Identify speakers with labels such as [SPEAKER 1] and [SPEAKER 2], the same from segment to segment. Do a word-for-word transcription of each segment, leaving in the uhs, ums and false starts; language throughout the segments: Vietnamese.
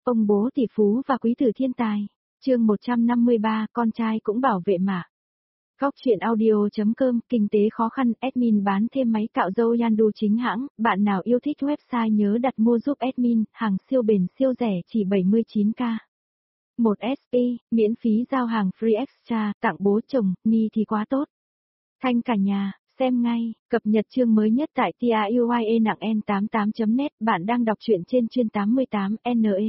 [SPEAKER 1] Ông bố tỷ phú và quý tử thiên tài. Chương một trăm năm mươi ba, con trai cũng bảo vệ mà. Góc truyện audio.com, kinh tế khó khăn, admin bán thêm máy cạo râu Yandu chính hãng, bạn nào yêu thích website nhớ đặt mua giúp admin, hàng siêu bền siêu rẻ chỉ bảy mươi chín k. một ét pê, miễn phí giao hàng free extra, tặng bố chồng, ni thì quá tốt. Thanh cả nhà, xem ngay, cập nhật chương mới nhất tại tiuye nặng en tám mươi tám chấm net, bạn đang đọc truyện trên chuyên tám mươi tám N E.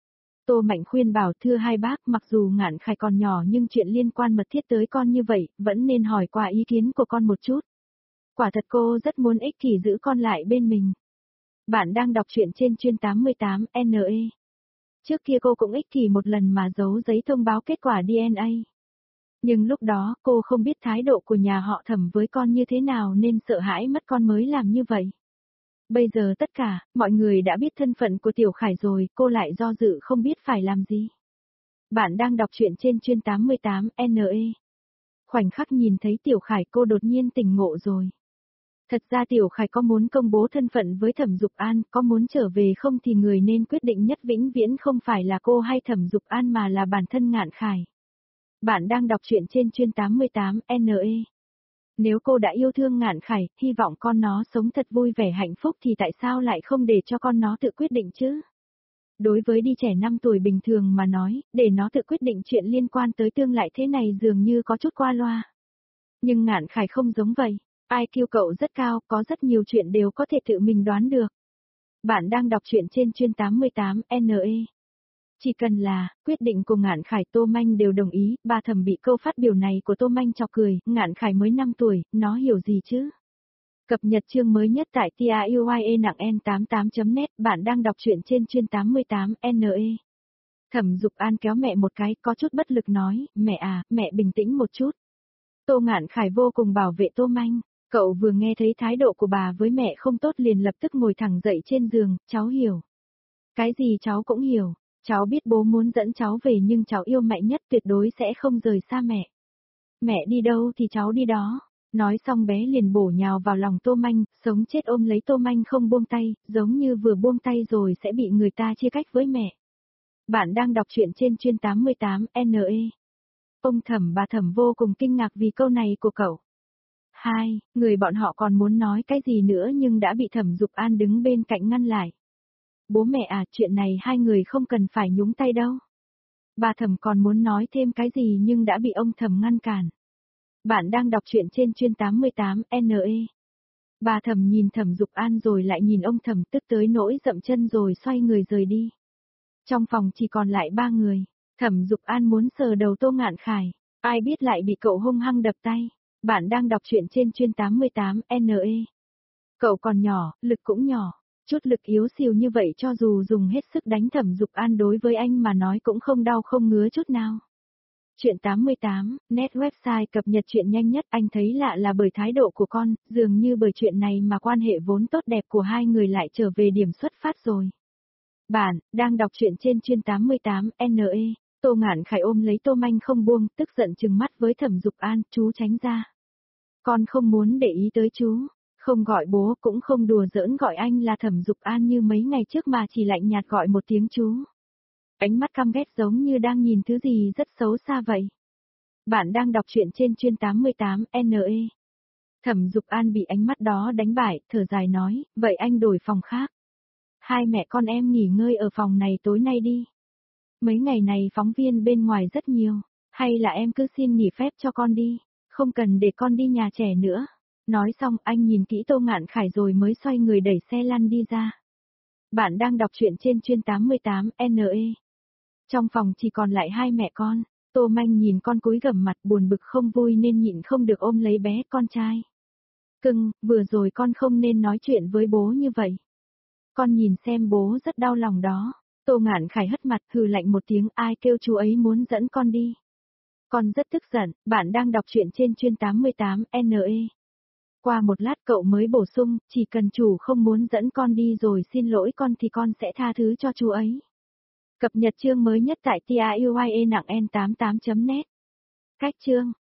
[SPEAKER 1] Tô Mạnh khuyên bảo thưa hai bác, mặc dù Ngạn Khải còn nhỏ nhưng chuyện liên quan mật thiết tới con như vậy, vẫn nên hỏi qua ý kiến của con một chút. Quả thật cô rất muốn ích kỷ giữ con lại bên mình. Bạn đang đọc truyện trên chuyên tám mươi tám N E. Trước kia cô cũng ích kỷ một lần mà giấu giấy thông báo kết quả D N A. Nhưng lúc đó cô không biết thái độ của nhà họ Thẩm với con như thế nào nên sợ hãi mất con mới làm như vậy. Bây giờ tất cả, mọi người đã biết thân phận của Tiểu Khải rồi, cô lại do dự không biết phải làm gì. Bạn đang đọc truyện trên chuyên tám mươi tám N E. Khoảnh khắc nhìn thấy Tiểu Khải cô đột nhiên tỉnh ngộ rồi. Thật ra Tiểu Khải có muốn công bố thân phận với Thẩm Dục An, có muốn trở về không thì người nên quyết định nhất vĩnh viễn không phải là cô hay Thẩm Dục An mà là bản thân Ngạn Khải. Bạn đang đọc truyện trên chuyên tám mươi tám N E. Nếu cô đã yêu thương Ngạn Khải, hy vọng con nó sống thật vui vẻ hạnh phúc thì tại sao lại không để cho con nó tự quyết định chứ? Đối với đi trẻ năm tuổi bình thường mà nói, để nó tự quyết định chuyện liên quan tới tương lai thế này dường như có chút qua loa. Nhưng Ngạn Khải không giống vậy, I Q cậu rất cao, có rất nhiều chuyện đều có thể tự mình đoán được. Bạn đang đọc truyện trên chuyên tám mươi tám N E. Chỉ cần là, quyết định của Ngạn Khải Tô Manh đều đồng ý, bà Thẩm bị câu phát biểu này của Tô Manh chọc cười, Ngạn Khải mới năm tuổi, nó hiểu gì chứ? Cập nhật chương mới nhất tại tiuye nặng en tám mươi tám chấm net, bạn đang đọc truyện trên chuyên tám mươi tám N E. Thẩm Dục An kéo mẹ một cái, có chút bất lực nói, mẹ à, mẹ bình tĩnh một chút. Tô Ngạn Khải vô cùng bảo vệ Tô Manh, cậu vừa nghe thấy thái độ của bà với mẹ không tốt liền lập tức ngồi thẳng dậy trên giường, cháu hiểu. Cái gì cháu cũng hiểu. Cháu biết bố muốn dẫn cháu về nhưng cháu yêu mẹ nhất tuyệt đối sẽ không rời xa mẹ. Mẹ đi đâu thì cháu đi đó. Nói xong bé liền bổ nhào vào lòng Tô Manh, sống chết ôm lấy Tô Manh không buông tay, giống như vừa buông tay rồi sẽ bị người ta chia cách với mẹ. Bạn đang đọc truyện trên chuyên tám mươi tám N E. Ông Thẩm bà Thẩm vô cùng kinh ngạc vì câu này của cậu. Hai, người bọn họ còn muốn nói cái gì nữa nhưng đã bị Thẩm Dục An đứng bên cạnh ngăn lại. Bố mẹ à, chuyện này hai người không cần phải nhúng tay đâu. Bà Thẩm còn muốn nói thêm cái gì nhưng đã bị ông Thẩm ngăn cản. Bạn đang đọc truyện trên chuyên tám mươi tám N E. Bà Thẩm nhìn Thẩm Dục An rồi lại nhìn ông Thẩm tức tới nỗi dậm chân rồi xoay người rời đi. Trong phòng chỉ còn lại ba người, Thẩm Dục An muốn sờ đầu Tô Ngạn Khải, ai biết lại bị cậu hung hăng đập tay. Bạn đang đọc truyện trên chuyên tám mươi tám N E. Cậu còn nhỏ, lực cũng nhỏ. Chút lực yếu xìu như vậy cho dù dùng hết sức đánh Thẩm Dục An đối với anh mà nói cũng không đau không ngứa chút nào. Chuyện tám mươi tám, net website cập nhật chuyện nhanh nhất, anh thấy lạ là bởi thái độ của con, dường như bởi chuyện này mà quan hệ vốn tốt đẹp của hai người lại trở về điểm xuất phát rồi. Bạn, đang đọc truyện trên chuyên tám mươi tám N E, Tô Ngạn Khải ôm lấy Tô Manh không buông, tức giận trừng mắt với Thẩm Dục An, chú tránh ra. Con không muốn để ý tới chú. Không gọi bố cũng không đùa giỡn gọi anh là Thẩm Dục An như mấy ngày trước mà chỉ lạnh nhạt gọi một tiếng chú. Ánh mắt căm ghét giống như đang nhìn thứ gì rất xấu xa vậy. Bạn đang đọc truyện trên chuyên tám mươi tám N E. Thẩm Dục An bị ánh mắt đó đánh bại, thở dài nói, vậy anh đổi phòng khác. Hai mẹ con em nghỉ ngơi ở phòng này tối nay đi. Mấy ngày này phóng viên bên ngoài rất nhiều, hay là em cứ xin nghỉ phép cho con đi, không cần để con đi nhà trẻ nữa. Nói xong anh nhìn kỹ Tô Ngạn Khải rồi mới xoay người đẩy xe lăn đi ra. Bạn đang đọc truyện trên chuyên tám mươi tám N E. Trong phòng chỉ còn lại hai mẹ con, Tô Manh nhìn con cúi gằm mặt buồn bực không vui nên nhịn không được ôm lấy bé con trai. Cưng, vừa rồi con không nên nói chuyện với bố như vậy. Con nhìn xem bố rất đau lòng đó. Tô Ngạn Khải hất mặt hừ lạnh một tiếng, ai kêu chú ấy muốn dẫn con đi. Con rất tức giận, bạn đang đọc truyện trên chuyên tám mươi tám N E. Qua một lát cậu mới bổ sung, chỉ cần chủ không muốn dẫn con đi rồi xin lỗi con thì con sẽ tha thứ cho chú ấy. Cập nhật chương mới nhất tại tiuye nặng en tám mươi tám chấm net. Cách chương.